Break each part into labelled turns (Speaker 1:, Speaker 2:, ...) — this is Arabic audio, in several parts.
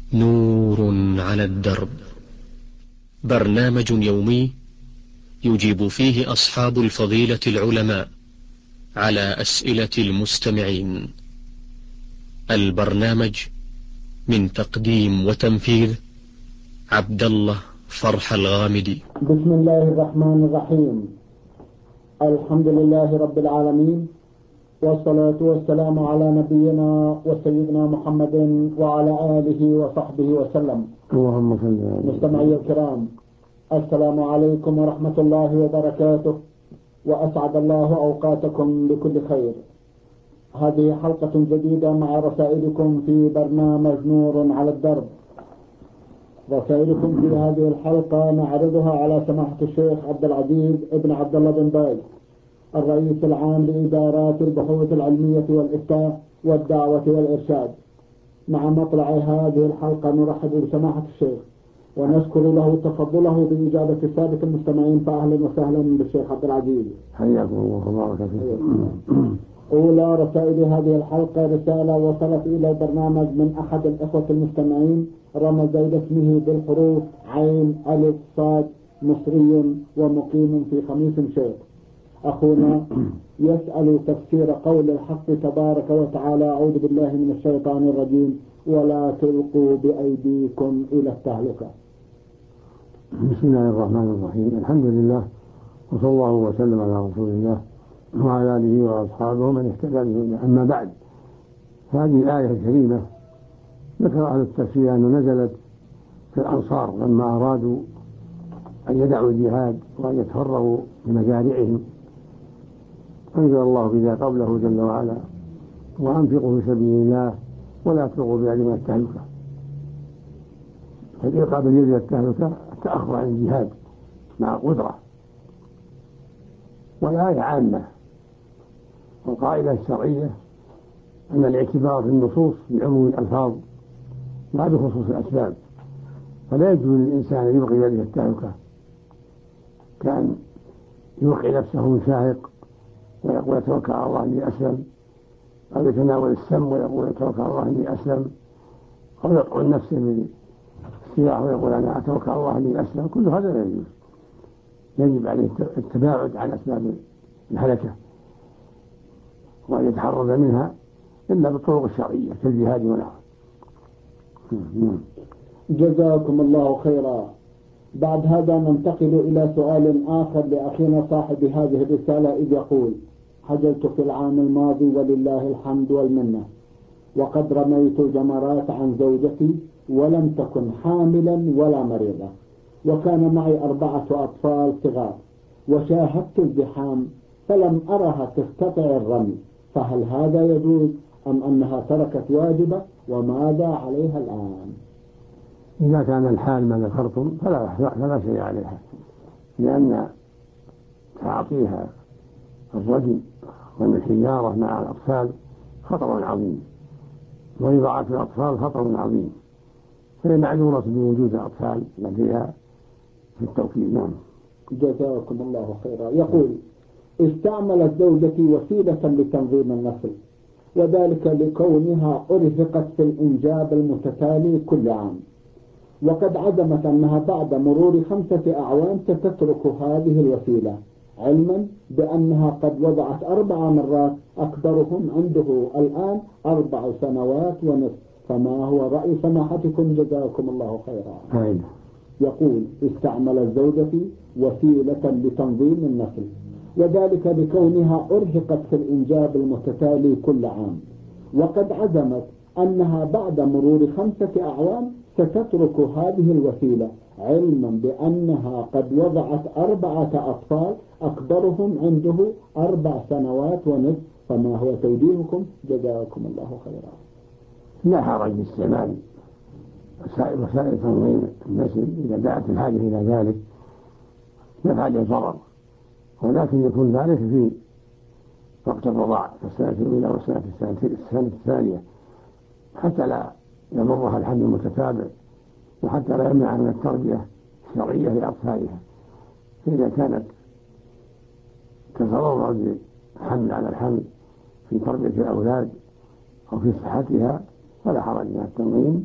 Speaker 1: نور على الدرب، برنامج يومي يجيب فيه أصحاب الفضيلة العلماء على أسئلة المستمعين. البرنامج من تقديم وتنفيذ عبد الله فرح الغامدي.
Speaker 2: بسم الله الرحمن الرحيم. الحمد لله رب العالمين، والصلاة والسلام على نبينا وسيدنا محمد وعلى آله وصحبه وسلم.
Speaker 3: اللهم صل على
Speaker 2: مستمعي الكرام، السلام عليكم ورحمة الله وبركاته، وأسعد الله أوقاتكم بكل خير. هذه حلقة جديدة مع رسائلكم في برنامج نور على الدرب. رسائلكم في هذه الحلقة نعرضها على سماحة الشيخ عبد العزيز ابن عبد الله بن باز، الرئيس العام لإدارات البحوث العلمية والإفتاء والدعوة والإرشاد. مع مطلع هذه الحلقة نرحب بسماحة الشيخ ونشكر له تفضله بإجابة السادة المستمعين، فأهلا وسهلا بالشيخ عبد العزيز.
Speaker 3: حياكم الله وبارك فيكم.
Speaker 2: أولى رسائل هذه الحلقة رسالة وصلت إلى البرنامج من أحد الإخوة المستمعين، رمز إلى اسمه بالحروف عين ألف صاد، مصري ومقيم في خميس شيخ. أخونا يسأل تفسير قول الحق تبارك وتعالى: أعوذ بالله من الشيطان الرجيم، ولا تلقوا بأيديكم إلى التهلكة.
Speaker 3: بسم الله الرحمن الرحيم. الحمد لله، وصلى الله وسلم على رسول الله وعلى آله وأصحابه من اهتدى بهداه. أما بعد، هذه الآية الكريمة ذكر أهل التفسير أنه نزلت في الأنصار لما أرادوا أن يدعوا الجهاد وأن يتفرغوا لمزارعهم، أنزل الله بذا قبله جل وعلا: وأنفقوا في سبيل الله ولا تلقوا بأيديكم إلى التهلكة. فالإلقاء باليد إلى التهلكة التأخر عن الجهاد مع قدرة. والآية عامة، والقاعدة الشرعية أن الاعتبار في النصوص بعموم الألفاظ لا بخصوص الأسباب، فلا يجوز للإنسان أن يلقي بيده التهلكة كان يوقع نفسه من شاهق ويقول أتوكل على الله إني أسلم، أو يتناول السم ويقول أتوكل على الله إني أسلم، أو يطعن نفسه بالسلاح ويقول أنا أتوكل على الله إني أسلم. كل هذا لا يجوز، يجب عليه التباعد عن أسباب الهلكة وأن يتحرز منها إلا بالطرق الشرعية كالجهاد ونحوه.
Speaker 2: جزاكم الله خيرا. بعد هذا ننتقل إلى سؤال آخر لأخينا صاحب هذه الرسالة، إذ يقول: حجلت في العام الماضي ولله الحمد والمنة، وقد رميت الجمرات عن زوجتي ولم تكن حاملا ولا مريضة، وكان معي 4 أطفال صغار، وشاهدت الزحام فلم أرها تستطيع الرمي، فهل هذا يجوز أم أنها تركت واجبة، وماذا عليها الآن؟
Speaker 3: إذا كان الحال ما ذكرتم فلا شيء عليها، لأن تعاطيها الرجل والحجارة مع الأطفال خطر عظيم، وإضاعة الأطفال خطر عظيم، فهي معذورة بوجود الأطفال لديها في التوكيل. نعم.
Speaker 2: جزاكم الله خيرا. يقول: استعملت زوجتي وسيلة لتنظيم النسل، وذلك لكونها أرهقت في الإنجاب المتتالي كل عام، وقد عزمت أنها بعد مرور 5 أعوام ستترك هذه الوسيلة، علما بأنها قد وضعت 4 مرات، أكبرهم عنده الآن 4 سنوات ونصف، فما هو رأي سماحتكم جزاكم الله خيرا؟ يقول: استعملت زوجتي وسيلة لتنظيم النسل، وذلك بكونها أرهقت في الإنجاب المتتالي كل عام، وقد عزمت أنها بعد مرور 5 أعوام ستترك هذه الوسيلة، علما بأنها قد وضعت 4 أطفال، أكبرهم عنده 4 سنوات ونصف، فما هو توجيهكم جزاكم الله خيرا؟
Speaker 3: لا حرج باستعمال وسائل تنظيم النسل إذا دعت الحاجة إلى ذلك، يفعل الضرر، ولكن يكون ذلك في وقت الرضاع في السنة الأولى والسنة الثانية، حتى لا يضرها الحمل المتتابع، وحتى لا يمنع من التربية الشرعية لأطفالها. فإذا كانت تتضرر بالحمل على الحمل في تربية الأولاد أو في صحتها فلا حرج من التنظيم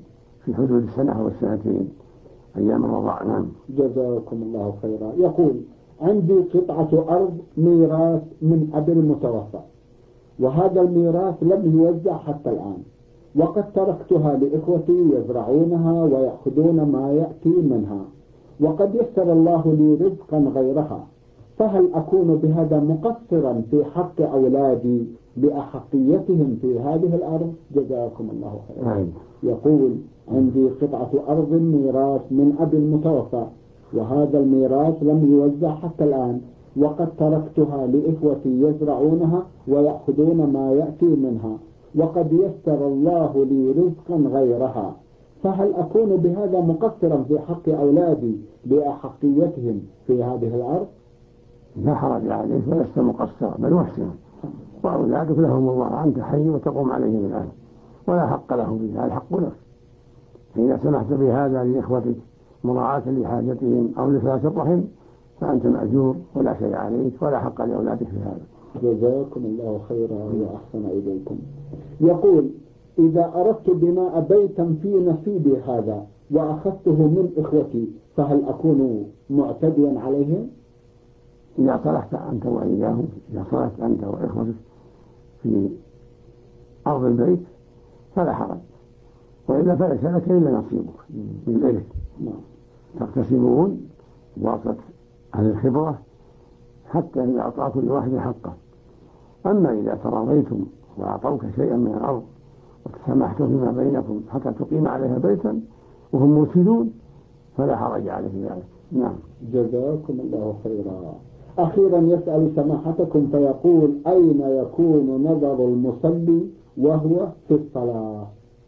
Speaker 3: في حدود السنة أو السنتين أيام الرضاع. نعم.
Speaker 2: جزاكم الله خيرا. يقول: عندي قطعة أرض ميراث من أبي المتوفى، وهذا الميراث لم يوزع حتى الآن، وقد تركتها لإخوتي يزرعونها ويأخذون ما يأتي منها، وقد يسر الله لي رزقا غيرها، فهل أكون بهذا مقصرا في حق أولادي بأحقيتهم في هذه الأرض؟ جزاكم الله خيرا. يقول: عندي قطعة أرض ميراث من أبي المتوفى، وهذا الميراث لم يوزع حتى الآن، وقد تركتها لإخوتي يزرعونها ويأخذون ما يأتي منها، وقد يسر الله لي رزقا غيرها، فهل أكون بهذا مقصرا في حق أولادي بأحقيتهم في هذه الأرض؟
Speaker 3: لا حرج عليك ولست مقصرا بل محسنا، وأولادك لهم الله، أنت حي وتقوم عليهم الآن ولا حق له فيها، الحق لك. فإذا سمحت بهذا لإخوتك مراعاة لحاجتهم أو لصلة الرحم فأنت مأجور ولا شيء عليك ولا حق لأولادك في هذا.
Speaker 2: جزاكم الله خيرا وأحسن إليكم. يقول: إذا أردت بناء بيتا في نصيبي هذا وأخذته من إخوتي فهل أكون معتديا عليهم؟
Speaker 3: إذا صلحت أنت وإياهم، إذا صلحت أنت وإخوتك في أرض البيت فلا حرج، وإلا فليس لك إلا نصيبك من الإرث. تقتسمون بواسطة أهل الخبرة حتى إذا أعطى كل واحد حقه. أما إذا تراضيتم وأعطوك شيئا من الأرض وتسامحتم فيما بينكم حتى تقيم عليها بيتا وهم مفسدون فلا حرج عليه ذلك. نعم.
Speaker 2: جزاكم الله خيرا. أخيرا يسأل سماحتكم فيقول: أين يكون نظر المصلي وهو في الصلاة؟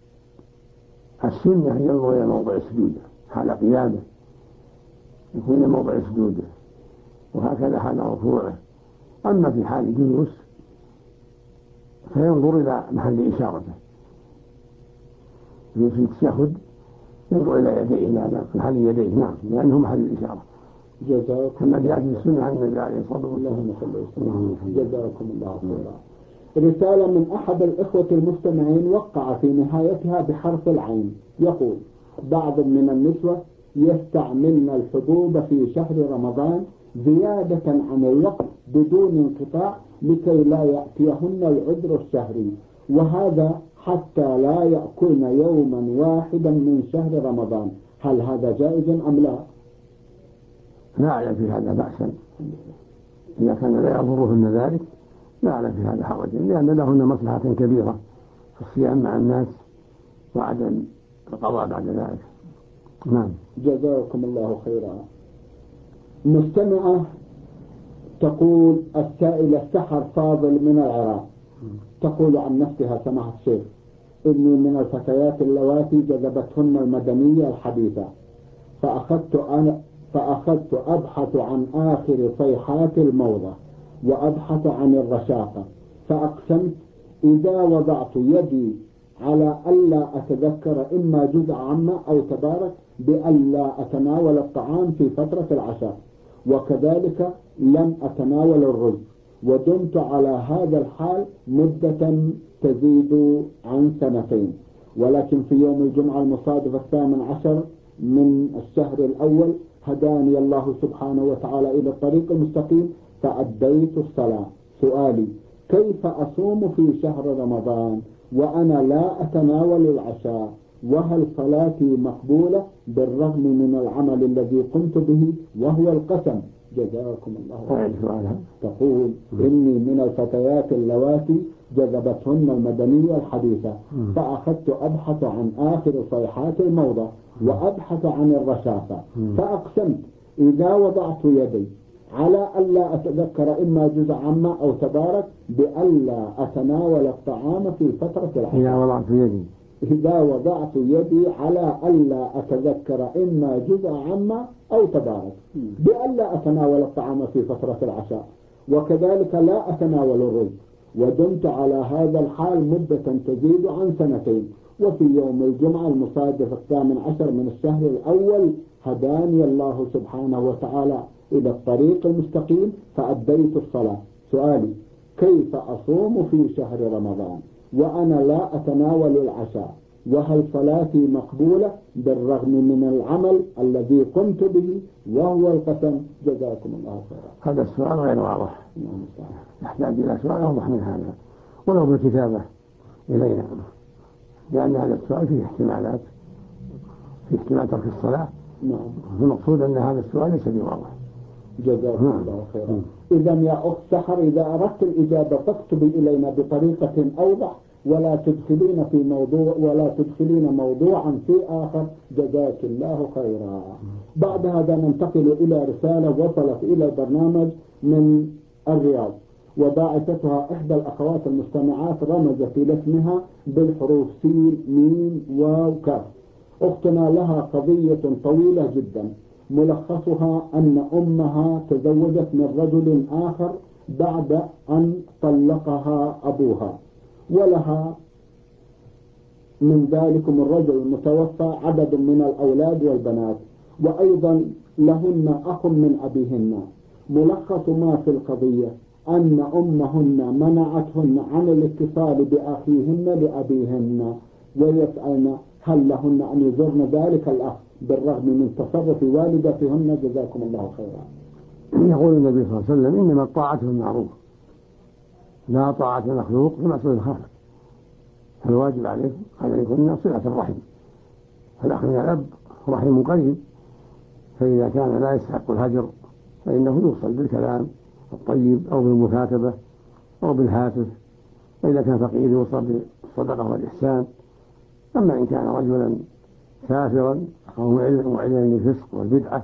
Speaker 3: السنة ينظر إلى موضع سجوده حال قيامه، يكون موضع سجوده، وهكذا حال ركوعه. أما في حال الجلوس فينظر إلى محل إشارته، في التشهد ينظر إلى يديه، إلى محل يديه. نعم، لأنه محل الإشارة. كما جاء في السنة عن النبي عليه الصلاة والسلام.
Speaker 2: جزاكم الله خيرا. رسالة من أحد الإخوة المستمعين وقع في نهايتها بحرف العين، يقول: بعض من النسوة يستعملن الحبوب في شهر رمضان زيادة عن الوقت بدون انقطاع لكي لا يأتيهن العذر الشهري، وهذا حتى لا يأكلن يوما واحدا من شهر رمضان، هل هذا جائز أم لا؟
Speaker 3: لا أعلم في هذا بأسا، إذا كان لا يضرهن ذلك لا أعلم في هذا حرجا، لأن لهن مصلحة كبيرة في الصيام مع الناس وعدم القضاء بعد ذلك. نعم.
Speaker 2: جزاكم الله خيرا. مستمعة تقول: السائلة سحر فاضل من العراق، تقول عن نفسها: سماحة الشيخ، إني من الفتيات اللواتي جذبتهن المدنية الحديثة، فأخذت أبحث عن آخر صيحات الموضة وأبحث عن الرشاقة، فأقسمت إذا وضعت يدي على ألا أتذكر إما جزء عامة أو تبارك بألا أتناول الطعام في فترة العشاء، وكذلك لم أتناول الرز، ودمت على هذا الحال مدة تزيد عن 2 سنين، ولكن في يوم الجمعة المصادف 18 من الشهر الأول هداني الله سبحانه وتعالى إلى الطريق المستقيم فأديت الصلاة. سؤالي: كيف أصوم في شهر رمضان وأنا لا أتناول العشاء؟ وهل صلاتي مقبولة بالرغم من العمل الذي قمت به وهو القسم؟ جزاكم الله خيرا. تقول: إني من الفتيات اللواتي جذبتهن المدنية الحديثة، فأخذت أبحث عن آخر صيحات الموضة وأبحث عن الرشاقة، فأقسمت إذا وضعت يدي على ألا أتذكر إما جزء عامة أو تبارك بألا أتناول الطعام في فترة العشاء. إذا وضعت يدي على ألا أتذكر إما جزء عامة أو تبارك بألا أتناول الطعام في فترة العشاء، وكذلك لا أتناول الرز، ودمت على هذا الحال مدة تزيد عن 2 سنين، وفي يوم الجمعة المصادف 18 من الشهر الأول هداني الله سبحانه وتعالى إلى الطريق المستقيم فأديت الصلاة. سؤالي: كيف أصوم في شهر رمضان وأنا لا أتناول العشاء؟ وهل صلاتي مقبولة بالرغم من العمل الذي قمت به وهو القسم؟ جزاكم الله خيرا.
Speaker 3: هذا السؤال غير واضح، يحتاج إلى سؤال أوضح من هذا ولو بالكتابة إلينا، لأن هذا السؤال فيه احتمالات، في احتمال ترك الصلاة. المقصود أن هذا السؤال ليس بواضح.
Speaker 2: جزاكم الله خيرا. إذا يا أخت سحر، إذا أردت الإجابة فاكتبي إلينا بطريقة أوضح، ولا تدخلين موضوعا في آخر. جزاك الله خيرا. بعد هذا ننتقل إلى رسالة وصلت إلى البرنامج من الرياض، وباعثتها إحدى الأخوات المستمعات رمزت إلى اسمها بالحروف سين ميم واو كاف. أختنا لها قضية طويلة جدا، ملخصها أن أمها تزوجت من رجل آخر بعد أن طلقها أبوها، ولها من ذلكم الرجل المتوفى عدد من الأولاد والبنات، وأيضا لهن أخ من أبيهن. ملخص ما في القضية أن أمهن منعتهن عن الاتصال بأخيهن لأبيهن، ويسألن هل لهن أن يزورن ذلك الأخ بالرغم من تصرف والدتهن. جزاكم الله خيرا.
Speaker 3: يقول النبي صلى الله عليه وسلم إنما الطاعة بالمعروف، لا طاعة مخلوق في معصية الخالق، فالواجب عليكم أن يكون صلة الرحم، فالأخ من الأب رحم قريب، فإذا كان لا يستحق الهجر فإنه يوصل بالكلام الطيب أو بالمكاتبة أو بالهاتف، وإذا كان فقير يوصل بالصدقة والإحسان. أما إن كان رجلا كافرا أو معلنا للفسق والبدعة،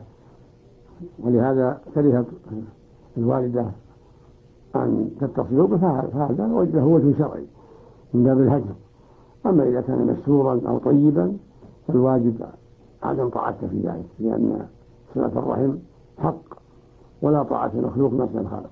Speaker 3: ولهذا كرهت الوالدة أن تتصلوا به، فهذا له وجه شرعي من باب الهجر. أما إذا كان مستورا أو طيبا فالواجب عدم طاعته في ذلك، لأن صلة الرحم حق، ولا طاعة مخلوق نفس الخالق.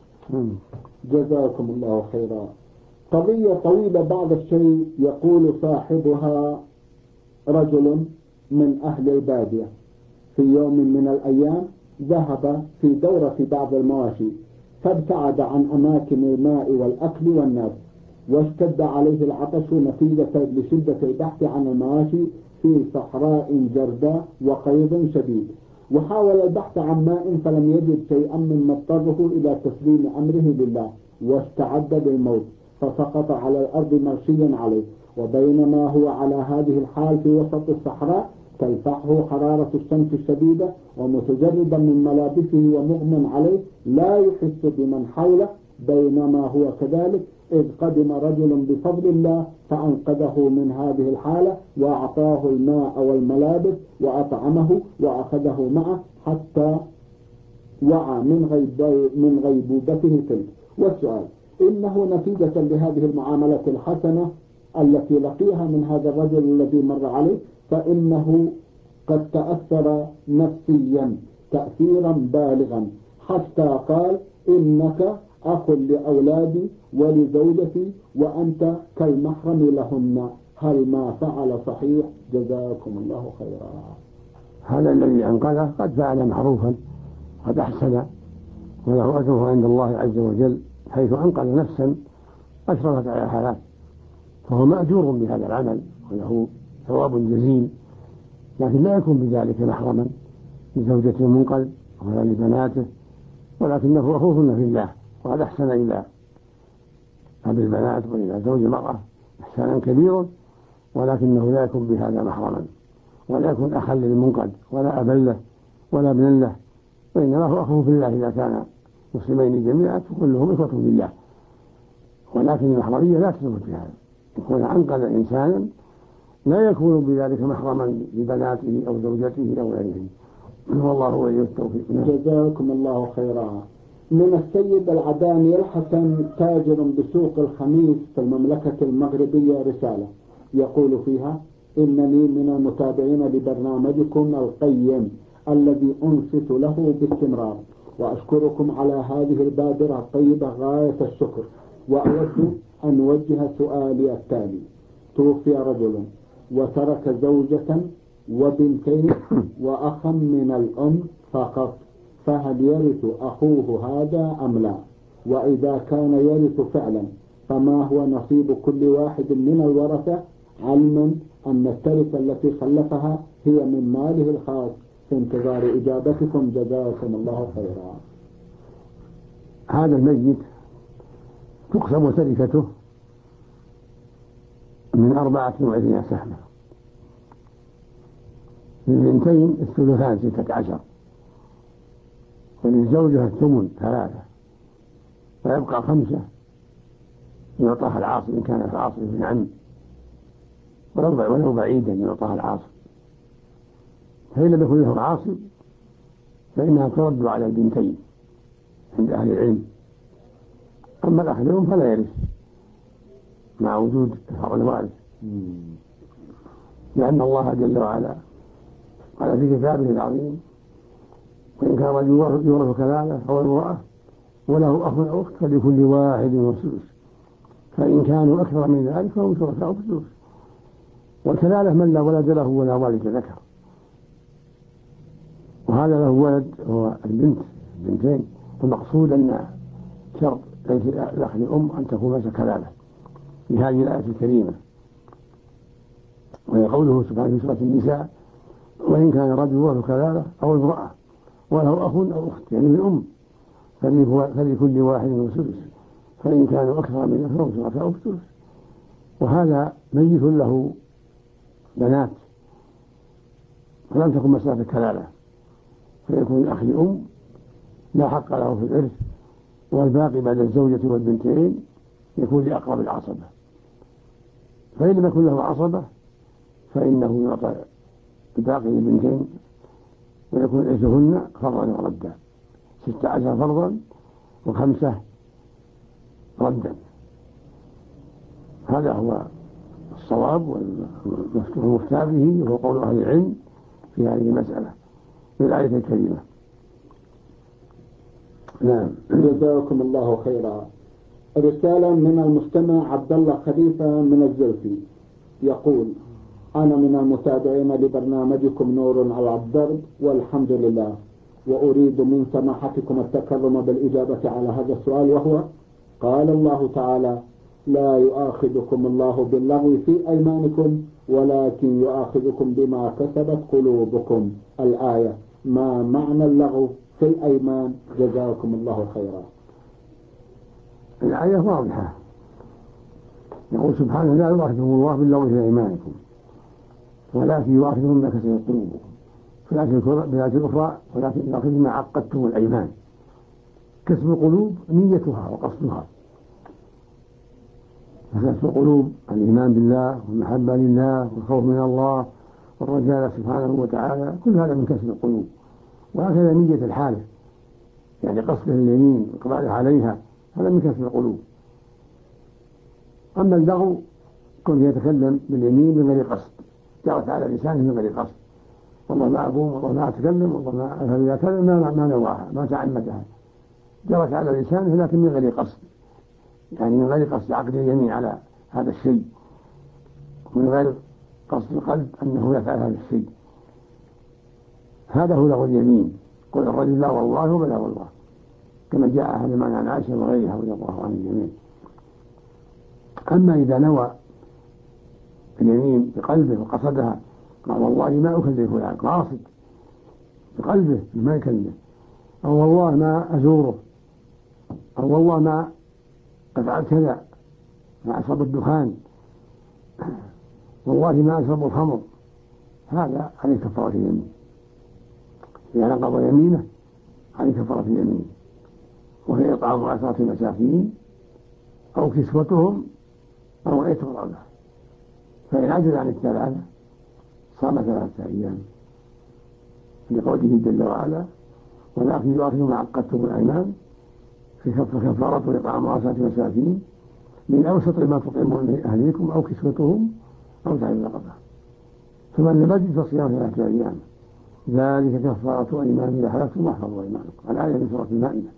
Speaker 2: جزاكم الله خيرا. قضية طويلة بعض الشيء. يقول صاحبها رجل من أهل البادية في يوم من الأيام ذهب في دورة بعض المواشي، فابتعد عن أماكن الماء والأكل والناس، واشتد عليه العطش نتيجة لشدة البحث عن المواشي في صحراء جرداء وقيض شديد، وحاول البحث عن ماء فلم يجد شيئا مما اضطره إلى تسليم أمره لله، واستعد للموت فسقط على الأرض مغشيا عليه. وبينما هو على هذه الحال في وسط الصحراء تلفحه حرارة الشمس الشديدة، ومتجردا من ملابسه ومغمى عليه لا يحس بمن حوله. بينما هو كذلك إذ قدم رجل بفضل الله فأنقذه من هذه الحالة، وأعطاه الماء والملابس وأطعمه وأخذه معه حتى وعى من غيبوبته تلك. والسؤال: إنه نتيجة لهذه المعاملة الحسنة التي لقيها من هذا الرجل الذي مر عليه، فإنه قد تأثر نفسيا تأثيرا بالغا، حتى قال: إنك أخ لأولادي ولزوجتي وأنت كالمحرم لهن، هل ما فعل صحيح؟ جزاكم الله خيرا.
Speaker 3: هذا الذي أنقذه قد فعل معروفا، قد أحسن، وله أجره عند الله عز وجل، حيث أنقذ نفسا أشرفت على الحالات، فهو مأجور بهذا العمل وله ثواب جزيل، لكن لا يكون بذلك محرما لزوجته المنقذ ولا لبناته، ولكنه أخوهن في الله، وقد أحسن إلى أبي البنات وإلى زوج المرأة إحسانا كبيرا، ولكنه لا يكون بهذا محرما، ولا يكون أخا للمنقذ ولا أبا له ولا ابنا له، وإنما هو أخوه في الله إذا كان مسلمين جميعا فكلهم إخوة بالله. ولكن المحرمية لا تثبت بهذا، يكون أنقذ إنسانا لا يكون بذلك محرما لبناته أو زوجته أو غيره، والله ولي التوفيق.
Speaker 2: جزاكم الله خيرا. من السيد العداني الحسن تاجر بسوق الخميس في المملكة المغربية رسالة يقول فيها: إنني من المتابعين لبرنامجكم القيم الذي أنصت له باستمرار، وأشكركم على هذه البادرة الطيبة غاية الشكر، وأود أن أوجه سؤالي التالي: توفي رجل وترك زوجة وبنتين وأخا من الأم فقط، فهل يرث أخوه هذا أم لا؟ وإذا كان يرث فعلا فما هو نصيب كل واحد من الورثة علما أن التركة التي خلفها هي من ماله الخاص، في انتظار إجابتكم جزاكم الله خيرا.
Speaker 3: هذا الميت تقسم تركته من 24 سهمة، للبنتين الثلثان 16، وللزوجة الثمن 3، ويبقى 5 يعطاها العاصب إن كان العاصب ابن عم، ولو بعيدا يعطاها العاصب. فإن لم يكن له عاصب فإنها ترد على البنتين عند أهل العلم. أما الأخ لهم فلا يرث مع وجود الوارث، لأن الله جل وعلا قال في كتابه العظيم: وإن كان رجل يورث كلالة أو امرأة وله أخ أو أخت فلكل واحد السدس، فإن كانوا أكثر من ذلك فهم شركاء في الثلث. والكلالة من لا ولد له ولا والد ذكر، وهذا له ولد هو البنتين. المقصود أن شرط الأخ لأم أن تكون ليس كلالة بهذه الآية الكريمة. وهي قوله سبحانه في سورة النساء: وإن كان رجل له كلالة أو امرأة وله أخ أو أخت يعني من أم فلكل واحد السدس، فإن كانوا أكثر من ذلك فهم شركاء في الثلث. وهذا ميت له بنات فلم تكن مسألة كلالة، فيكون الأخ لأم لا حق له في الإرث، والباقي بعد الزوجة والبنتين يكون لأقرب العصبة. فإن لم يكن له عصبة فإنه يعطى الباقي للبنتين، ويكون إرثهن فرضا وردا، 16 فرضا و5 ردا. هذا هو الصواب والمفتى به، وهو قول أهل العلم في هذه المسألة في الآية الكريمة. نعم.
Speaker 2: جزاكم الله خيرا. رسالة من المستمع عبد الله خليفة من الزلفي يقول: أنا من المتابعين لبرنامجكم نور على الدرب والحمد لله، وأريد من سماحتكم التكرم بالإجابة على هذا السؤال، وهو: قال الله تعالى: لا يؤاخذكم الله باللغو في أيمانكم ولكن يؤاخذكم بما كسبت قلوبكم. الآية، ما معنى اللغو في الأيمان؟ جزاكم الله خيرا.
Speaker 3: الآية واضحة، يقول سبحانه: لا يؤاخذكم الله باللغو في أيمانكم ولكن يؤاخذكم بما كسبت قلوبكم. في الآية الأخرى: ولكن يؤاخذكم بما عقدتم الأيمان. كسب القلوب نيتها وقصدها، فكسب القلوب الإيمان بالله والمحبة لله والخوف من الله والرجاء سبحانه وتعالى، كل هذا من كسب القلوب. وهكذا نية الحالة، يعني قصده اليمين وإقباله عليها، هذا من كسب القلوب. أما اللغو كن يتكلم باليمين من غير قصد، جرت على لسانه من غير قصد، والله ما أقوم والله ما أتكلم والله ما أفعل إذا كلم ما نواها ما تعمدها، جرت على لسانه لكن من غير قصد، يعني من غير قصد عقد اليمين على هذا الشيء، ومن غير قصد القلب أنه يفعل هذا الشيء. هذا هو لغو اليمين. قل الرجل لا والله وبلا والله، كما جاء هذا المعنى عن عائشة وغيرها رضي الله عن الجميع. أما إذا نوى اليمين بقلبه وقصدها، قال والله ما أكلم فلان، قاصد بقلبه ما يكلمه، أو والله ما أزوره، أو والله ما أفعل كذا، ما أشرب الدخان، والله ما أشرب الخمر، هذا عليه كفارة اليمين. إذا نقض يمينه عليه كفارة اليمين، وهي إطعام 10 مساكين أو كسوتهم أو عتق رقبة. فإن عجز عن الثلاثة صام 3 أيام، لقوله جل وعلا: ولكن يؤاخذكم ما عقدتم الأيمان في كفارة إطعام 10 مساكين من أوسط ما تطعمون من أهليكم أو كسوتهم أو تعليم رقبة، فمن لم يجد فصيام 3 أيام، ذلك كفارة أيمان إذا حلفتم واحفظوا أيمانكم. الآية من سورة المائدة.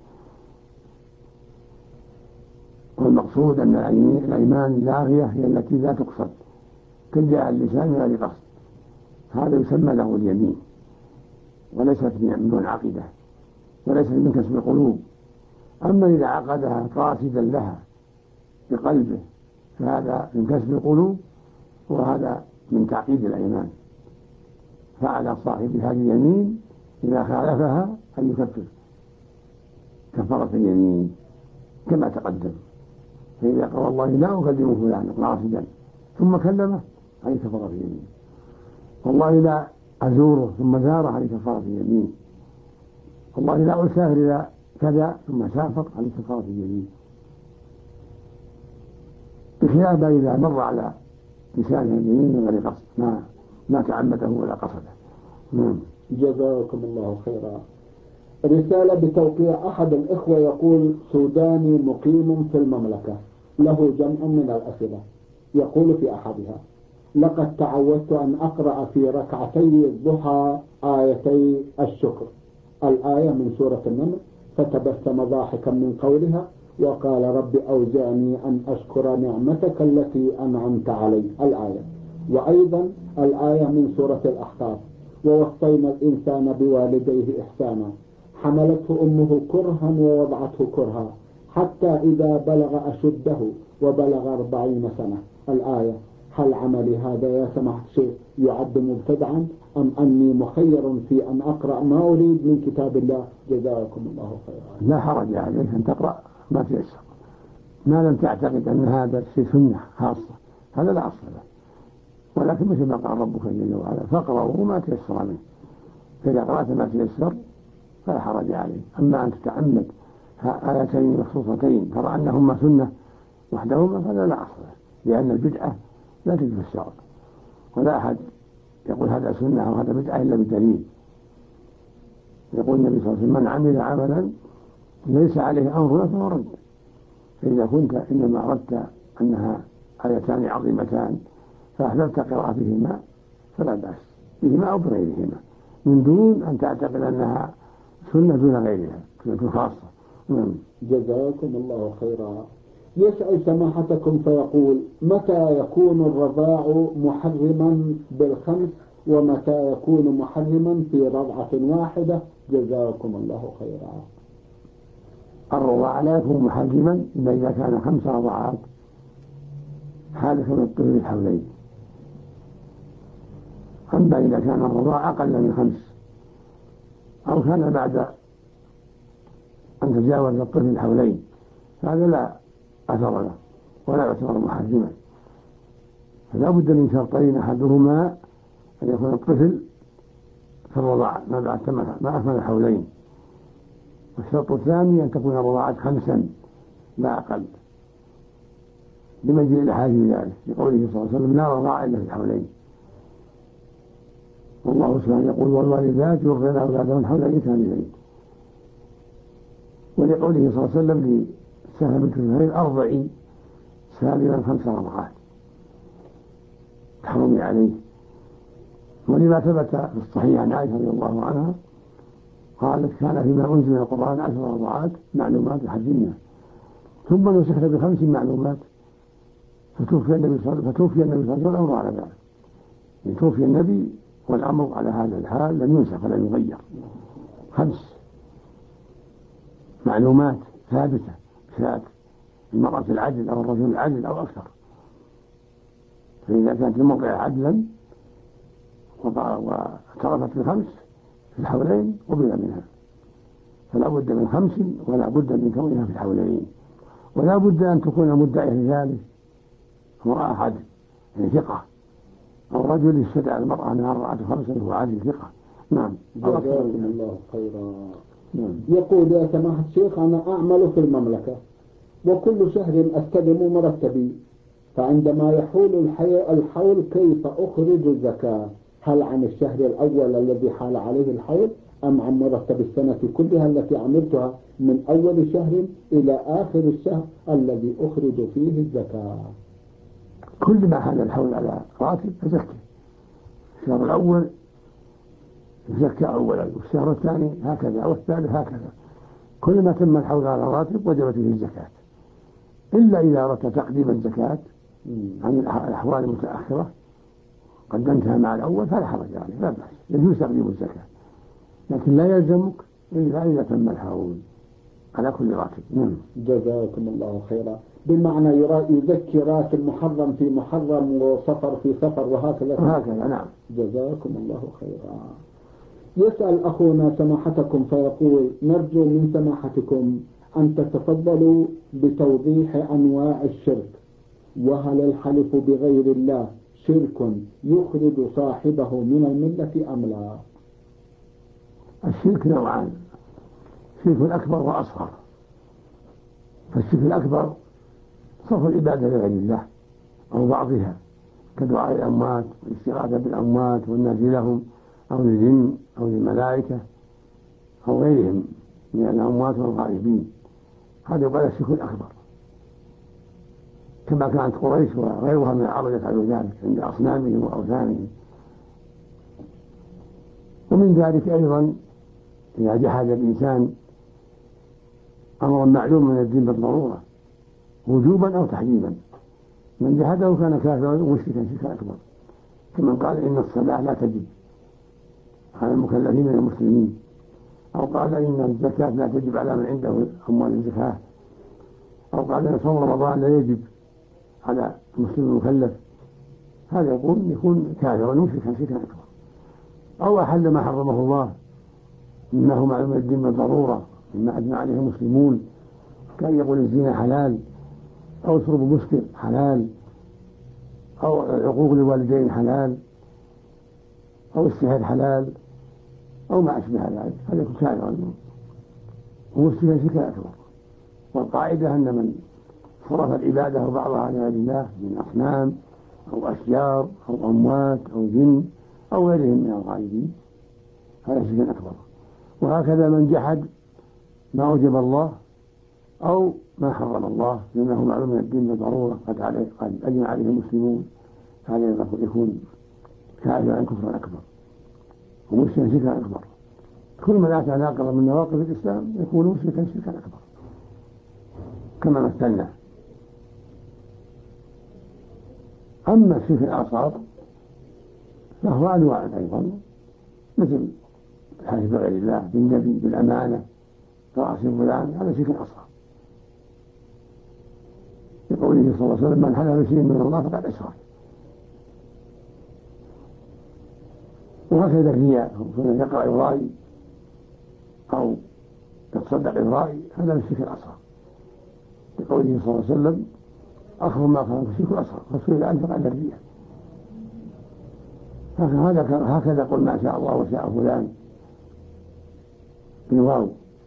Speaker 3: والمقصود أن الأيمان اللاغية هي التي لا تقصد، تلجأ اللسان من غير قصد، هذا يسمى له اليمين، وليست من العقيدة وليست من كسب القلوب. أما إذا عقدها قاصدا لها بقلبه فهذا من كسب القلوب، وهذا من تعقيد الأيمان، فعلى صاحب هذه اليمين إذا خالفها أن يكفر كفارة اليمين كما تقدم. فإذا قال والله لا أكلم فلانا قاصدا ثم كلمه عليه كفارة اليمين، والله لا أزوره ثم زاره عليه كفارة اليمين، والله لا أسافر إلى كذا ثم سافر عليه كفارة اليمين، بخلاف إذا مر على لسانه اليمين من غير قصد ما تعمده ولا قصده.
Speaker 2: جزاكم الله خيرا. رسالة بتوقيع أحد الإخوة يقول: سوداني مقيم في المملكة، له جمع من الأسئلة. يقول في أحدها: لقد تعودت أن أقرأ في ركعتي الضحى آيتي الشكر، الآية من سورة النمل، فتبسم ضاحكا من قولها وقال: رب أوزعني أن أشكر نعمتك التي أنعمت علي، الآية، وأيضا الآية من سورة الأحقاف: ووصينا الإنسان بوالديه إحسانا، حملته أمه كرها ووضعته كرها حتى إذا بلغ أشده وبلغ 40 سنة، الآية. هل عملي هذا يا سماحة الشيخ يعد مبتدعا أم أني مخير في أن أقرأ ما أريد من كتاب الله؟ جزاكم الله خيرا.
Speaker 3: لا حرج عليك أن تقرأ ما تيسر، ما لم تعتقد أن هذا الشيء سنة خاصة، هذا لا أصل له، ولكن مثل ما قال ربك جل وعلا: فاقرأوا ما تيسر منه، فإذا قرأت ما تيسر فلا حرج عليه. أما أن تتعمد آيتين مخصوصتين ترى أنهما سنة وحدهما فهذا لا أصل له، لأن البدعة لا تجد في الشرع، ولا أحد يقول هذا سنة أو هذا بدعة إلا بدليل. يقول النبي صلى الله عليه وسلم: من عمل عملا ليس عليه أمرنا فهو رد. فإذا كنت إنما أردت أنها آيتان عظيمتان فأحببت قراءتهما فلا بأس بهما أو بغيرهما، من دون أن تعتقد أنها سنة دون غيرها، سنة خاصة.
Speaker 2: جزاكم الله خيرا. يسأل سماحتكم فيقول: متى يكون الرضاع محرما بالخمس ومتى يكون محرما في رضعة واحدة؟ جزاكم الله خيرا.
Speaker 3: الرضاع لا يكون محرما إلا إذا كان 5 رضعات حادث من الطفل الحولين. أما إذا كان الرضاع أقل من 5 أو كان بعد أن تجاوز الطفل الحولين هذا لا أثر له ولا يعتبر محرما. فلا بد من شرطين: أحدهما أن يكون الطفل في الرضاعة ما أكمل الحولين، والشرط الثاني أن تكون الرضاعة 5 لا أقل، لمجيء الأحاديث ذلك لقوله صلى الله عليه وسلم: لا رضاعة إلا في الحولين. والله سبحانه يقول: والوالدات يرضعن أولادهن حولين كاملين. ولقوله صلى الله عليه وسلم لسهل بنت سهيل: أرضعي سالما 5 رضعات تحرمي عليه. ولما ثبت في الصحيح عن عائشة رضي الله عنها قالت: كان فيما أنزل من القرآن 10 رضعات معلومات حجية، ثم نسخت ب5 معلومات، فتوفي النبي صلى الله عليه وسلم والأمر على ذلك. توفي النبي والأمر على هذا الحال لم ينسخ ولا يغير. 5 معلومات ثابتة بشأن المرأة العدل أو الرجل العدل أو أكثر. فإذا كانت المرأة عدلا واعترفت ب5 في الحولين قبل منها، فلا بد من 5 ولا بد من كونها في الحولين، ولا بد أن تكون المدعية لذلك امرأة عدل يعني ثقة، أو رجل يستدعي المرأة أنها رضعت 5 وهو عدل ثقة. نعم.
Speaker 2: جزاكم الله خيرا. يقول: يا سماحة الشيخ أنا أعمل في المملكة وكل شهر أستلم مرتبي، فعندما يحول الحول كيف أخرج الزكاة؟ هل عن الشهر الأول الذي حال عليه الحول أم عن مرتب السنة كلها التي عملتها من أول شهر إلى آخر الشهر الذي أخرج فيه الزكاة؟
Speaker 3: كل ما حال الحول على راتب فزكي. الشهر الأول زكى أولا، والشهر الثاني هكذا، والثالث هكذا. كل ما تم الحول على راتب وجبت فيه الزكاة، إلا إذا أردت تقديم الزكاة عن الأحوال المتأخرة قدمتها مع الأول فلا حرج عليه، لا بأس، يجوز تقديم الزكاة، لكن لا يلزمك إلا إذا تم الحول على كل راتب.
Speaker 2: جزاكم الله خيرا. بمعنى يزكي راتب محرم في محرم وصفر في سفر وهكذا.
Speaker 3: نعم.
Speaker 2: جزاكم الله خيرا. يسأل أخونا سماحتكم فيقول: نرجو من سماحتكم أن تتفضلوا بتوضيح أنواع الشرك، وهل الحلف بغير الله شرك يخرج صاحبه من الملة أم لا؟
Speaker 3: الشرك نوعان: شرك أكبر وأصغر. فالشرك الأكبر صرف العبادة لغير الله أو بعضها كدعاء الأموات والاستغاثة بالأموات والنادي لهم أو للجن أو للملائكة أو غيرهم من الأموات والغائبين، هذا يقال الشرك الأكبر، كما كانت قريش وغيرها من العرب يفعلوا ذلك عند أصنامهم وأوثانهم. ومن ذلك أيضا إذا جحد الإنسان أمر معلوم من الدين بالضرورة وجوبا أو تحريما، من جحده كان كافرا ومشركا شركا أكبر، كمن قال إن الصلاة لا تجب على المكلفين من المسلمين، أو قال إن الزكاة لا تجب على من عنده أموال الزكاة، أو قال إن صوم رمضان لا يجب على المسلم المكلف. هذا يكون كافرا ومشركا شركا أكبر. أو أحل ما حرمه الله إنه معلوم الدين بالضرورة مما أجمع عليه المسلمون، كان يقول الزنا حلال، أو شرب مسكر حلال، أو عقوق الوالدين حلال، أو السحر حلال، أو ما أشبه ذلك، هذا يكون كافرا ومشركا شركا أكبر. والقاعدة أن من صرف العبادة بعضها لغير الله من أصنام أو أشجار أو أموات أو جن أو غيرهم من الغائبين هذا شرك أكبر. وهكذا من جحد ما أوجب الله أو ما حرم الله لأنه معلوم من الدين بالضرورة قد أجمع عليه المسلمون، هذا يكون كافرا كفرا أكبر ومشركا شركا أكبر. كل من أتى ناقضا من نواقض الإسلام يكون مشركا شركا أكبر كما مثلنا. أما الشرك الأصغر فهو أنواع أيضا، مثل الحلف بغير الله بالنبي بالأمانة كراسي فلان، هذا شرك أصغر، لقوله صلى الله عليه وسلم: من حلف بشيء من الله فقد أشرك. وهكذا الرياء، كون يقرأ الرأي أو يتصدق الرأي، هذا من الشرك الأصغر، لقوله صلى الله عليه وسلم: أخر ما خلق الشرك الأصغر، فسئل عنه فقال الرياء. هكذا قل ما شاء الله وشاء فلان بالواو،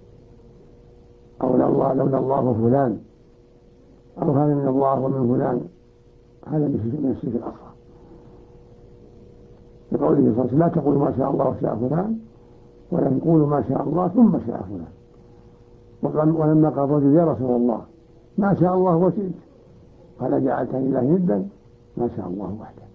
Speaker 3: أو لولا الله فلان، أو هذا من الله ومن فلان، هذا من الشرك الأصغر، لقوله صلى الله عليه وسلم: لا تقولوا ما شاء الله وشاء فلان ولكن قولوا ما شاء الله ثم شاء فلان. ولما قال رجل: يا رسول الله ما شاء الله وشئت، قال: جعلتني لله ندا؟ ما شاء الله وحده.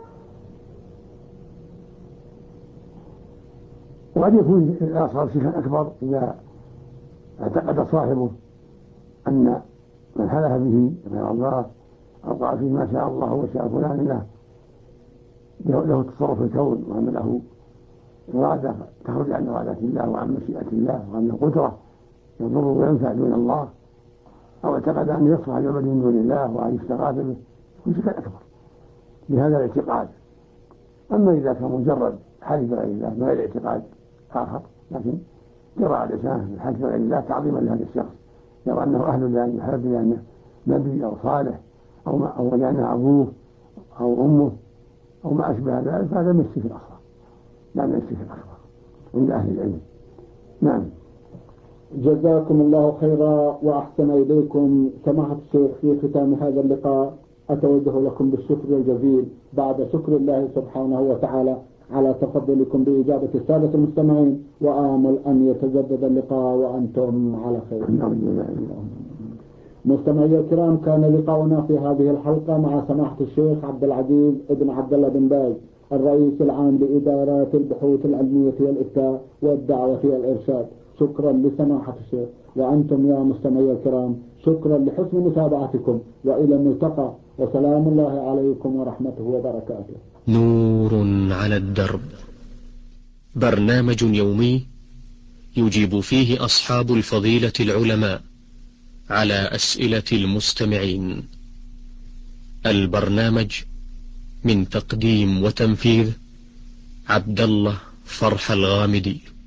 Speaker 3: وقد يكون الأصغر شركا أكبر إذا اعتقد صاحبه أن من حلف به غير الله أو قال فيه ما شاء الله وشاء فلان له تصرف الكون، وأن له إرادة تخرج عن إرادة الله وعن مشيئة الله، وأن قدرة يضر وينفع دون الله، أو اعتقد أن يصلح العبد من دون الله وأن يستغاث به، يكون شركا أكبر بهذا الاعتقاد. أما إذا كان مجرد حلف بغير الله ما غير اعتقاد آخر، لكن جرى على لسانه الحلف بغير الله تعظيما لهذا الشخص، يرى أنه أهل لأن يحلف بأنه نبي أو صالح أو لأنه أبوه أو أمه أو ما أشبه ذلك، فهذا من الشرك الأصغر لا من الشرك الأكبر عند أهل العلم. نعم.
Speaker 2: جزاكم الله خيرا وأحسن إليكم سماحة الشيخ. في ختام هذا اللقاء أتوجه لكم بالشكر الجزيل بعد شكر الله سبحانه وتعالى على تفضلكم بإجابة السادة المستمعين، وآمل أن يتجدد اللقاء وأنتم على خير. مستمعي الكرام، كان لقاؤنا في هذه الحلقة مع سماحة الشيخ عبد العزيز ابن عبد الله بن باز، الرئيس العام لإدارات البحوث العلمية والإفتاء والدعوة والإرشاد. شكرا لسماحة الشيخ، وأنتم يا مستمعي الكرام شكرا لحسن متابعتكم، وإلى الملتقى، وسلام الله عليكم ورحمته وبركاته.
Speaker 1: نور على الدرب، برنامج يومي يجيب فيه أصحاب الفضيلة العلماء على أسئلة المستمعين. البرنامج من تقديم وتنفيذ عبد الله فرح الغامدي.